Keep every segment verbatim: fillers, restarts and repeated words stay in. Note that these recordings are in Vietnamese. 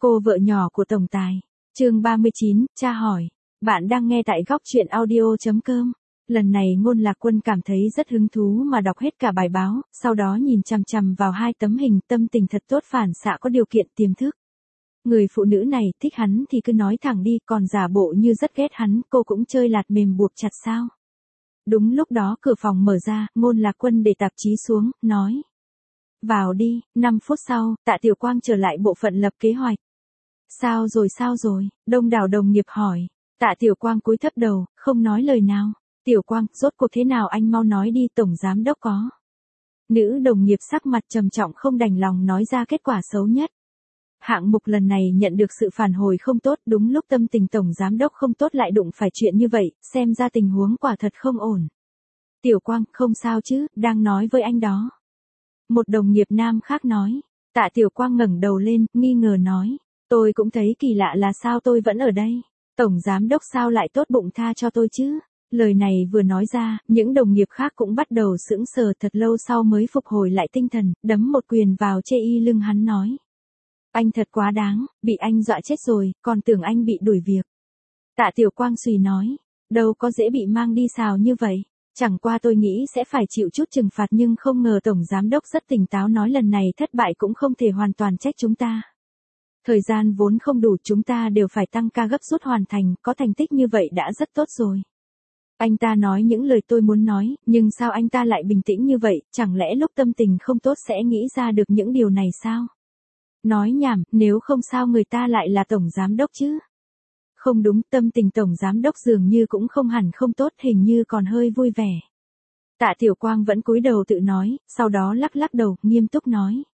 Cô vợ nhỏ của tổng tài. Chương ba mươi chín, cha hỏi. Bạn đang nghe tại góc truyện audio chấm com. Lần này Ngôn Lạc Quân cảm thấy rất hứng thú mà đọc hết cả bài báo, sau đó nhìn chằm chằm vào hai tấm hình, tâm tình thật tốt, phản xạ có điều kiện tiềm thức. Người phụ nữ này thích hắn thì cứ nói thẳng đi, còn giả bộ như rất ghét hắn, cô cũng chơi lạt mềm buộc chặt sao? Đúng lúc đó cửa phòng mở ra, Ngôn Lạc Quân để tạp chí xuống, nói. Vào đi. Năm phút sau, Tạ Tiểu Quang trở lại bộ phận lập kế hoạch. Sao rồi sao rồi? Đông đảo đồng nghiệp hỏi. Tạ Tiểu Quang cúi thấp đầu, không nói lời nào. Tiểu Quang, rốt cuộc thế nào anh mau nói đi, tổng giám đốc có. Nữ đồng nghiệp sắc mặt trầm trọng không đành lòng nói ra kết quả xấu nhất. Hạng mục lần này nhận được sự phản hồi không tốt, đúng lúc tâm tình tổng giám đốc không tốt lại đụng phải chuyện như vậy, xem ra tình huống quả thật không ổn. Tiểu Quang, không sao chứ, đang nói với anh đó. Một đồng nghiệp nam khác nói. Tạ Tiểu Quang ngẩng đầu lên, nghi ngờ nói. Tôi cũng thấy kỳ lạ là sao tôi vẫn ở đây. Tổng giám đốc sao lại tốt bụng tha cho tôi chứ? Lời này vừa nói ra, những đồng nghiệp khác cũng bắt đầu sững sờ, thật lâu sau mới phục hồi lại tinh thần, đấm một quyền vào chê y lưng hắn nói. Anh thật quá đáng, bị anh dọa chết rồi, còn tưởng anh bị đuổi việc. Tạ Tiểu Quang suy nói. Đâu có dễ bị mang đi xào như vậy. Chẳng qua tôi nghĩ sẽ phải chịu chút trừng phạt, nhưng không ngờ tổng giám đốc rất tỉnh táo nói lần này thất bại cũng không thể hoàn toàn trách chúng ta. Thời gian vốn không đủ, chúng ta đều phải tăng ca gấp rút hoàn thành, có thành tích như vậy đã rất tốt rồi. Anh ta nói những lời tôi muốn nói, nhưng sao anh ta lại bình tĩnh như vậy, chẳng lẽ lúc tâm tình không tốt sẽ nghĩ ra được những điều này sao? Nói nhảm, nếu không sao người ta lại là tổng giám đốc chứ? Không đúng, tâm tình tổng giám đốc dường như cũng không hẳn không tốt, hình như còn hơi vui vẻ. Tạ Tiểu Quang vẫn cúi đầu tự nói, sau đó lắc lắc đầu, nghiêm túc nói.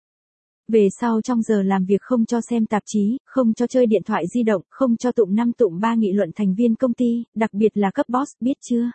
Về sau trong giờ làm việc không cho xem tạp chí, không cho chơi điện thoại di động, không cho tụm năm tụm ba nghị luận thành viên công ty, đặc biệt là cấp boss, biết chưa?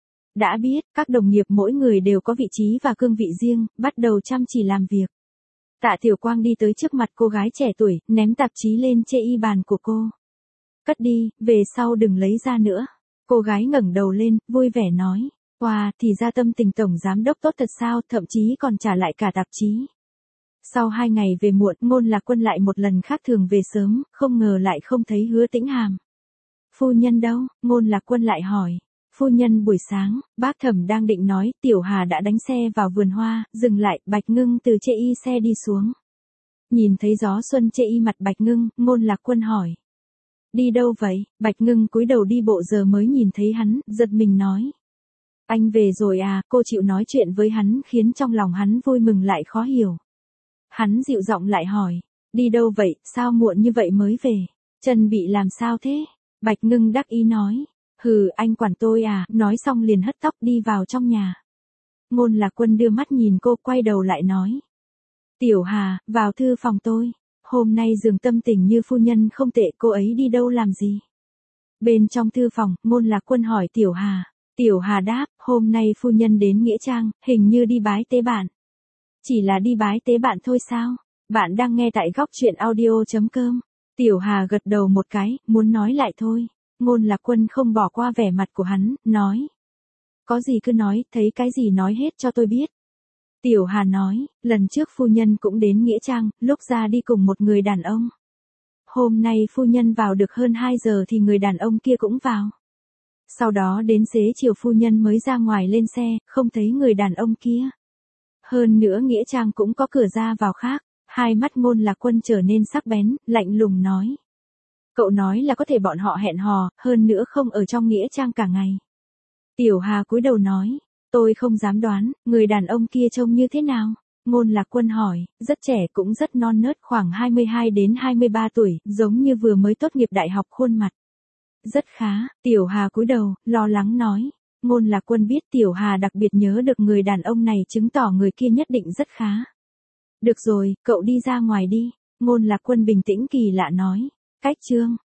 Đã biết, các đồng nghiệp mỗi người đều có vị trí và cương vị riêng, bắt đầu chăm chỉ làm việc. Tạ Tiểu Quang đi tới trước mặt cô gái trẻ tuổi, ném tạp chí lên chê y bàn của cô. Cất đi, về sau đừng lấy ra nữa. Cô gái ngẩng đầu lên, vui vẻ nói. Wow, thì ra tâm tình tổng giám đốc tốt thật sao, thậm chí còn trả lại cả tạp chí. Sau hai ngày về muộn, Ngôn Lạc Quân lại một lần khác thường về sớm, không ngờ lại không thấy Hứa Tĩnh Hàm. Phu nhân đâu? Ngôn Lạc Quân lại hỏi. Phu nhân buổi sáng, bác Thẩm đang định nói, Tiểu Hà đã đánh xe vào vườn hoa, dừng lại, Bạch Ngưng từ chê y xe đi xuống. Nhìn thấy Gió Xuân chê y mặt Bạch Ngưng, Ngôn Lạc Quân hỏi. Đi đâu vậy? Bạch Ngưng cúi đầu đi bộ, giờ mới nhìn thấy hắn, giật mình nói. Anh về rồi à? Cô chịu nói chuyện với hắn khiến trong lòng hắn vui mừng lại khó hiểu. Hắn dịu giọng lại hỏi. Đi đâu vậy, sao muộn như vậy mới về? Chân bị làm sao thế? Bạch Ngưng đắc ý nói. Hừ, anh quản tôi à? Nói xong liền hất tóc đi vào trong nhà. Ngôn Lạc Quân đưa mắt nhìn cô, quay đầu lại nói. Tiểu Hà, vào thư phòng tôi. Hôm nay dường tâm tình như phu nhân không tệ, cô ấy đi đâu làm gì? Bên trong thư phòng, Ngôn Lạc Quân hỏi Tiểu Hà. Tiểu Hà đáp, hôm nay phu nhân đến Nghĩa Trang, hình như đi bái tế bạn. Chỉ là đi bái tế bạn thôi sao? Bạn đang nghe tại góc truyện audio chấm com. Tiểu Hà gật đầu một cái, muốn nói lại thôi. Ngôn Lạc Quân không bỏ qua vẻ mặt của hắn, nói. Có gì cứ nói, thấy cái gì nói hết cho tôi biết. Tiểu Hà nói, lần trước phu nhân cũng đến Nghĩa Trang, lúc ra đi cùng một người đàn ông. Hôm nay phu nhân vào được hơn hai giờ thì người đàn ông kia cũng vào. Sau đó đến xế chiều phu nhân mới ra ngoài lên xe, không thấy người đàn ông kia. Hơn nữa Nghĩa Trang cũng có cửa ra vào khác. Hai mắt Ngôn Lạc Quân trở nên sắc bén, lạnh lùng nói. Cậu nói là có thể bọn họ hẹn hò, hơn nữa không ở trong Nghĩa Trang cả ngày. Tiểu Hà cúi đầu nói. Tôi không dám đoán, người đàn ông kia trông như thế nào? Ngôn Lạc Quân hỏi, rất trẻ cũng rất non nớt, khoảng hai mươi hai đến hai mươi ba tuổi, giống như vừa mới tốt nghiệp đại học, khuôn mặt. Rất khá, Tiểu Hà cúi đầu, lo lắng nói. Ngôn Lạc Quân biết Tiểu Hà đặc biệt nhớ được người đàn ông này, chứng tỏ người kia nhất định rất khá. Được rồi, cậu đi ra ngoài đi. Ngôn Lạc Quân bình tĩnh kỳ lạ nói. Cách chương.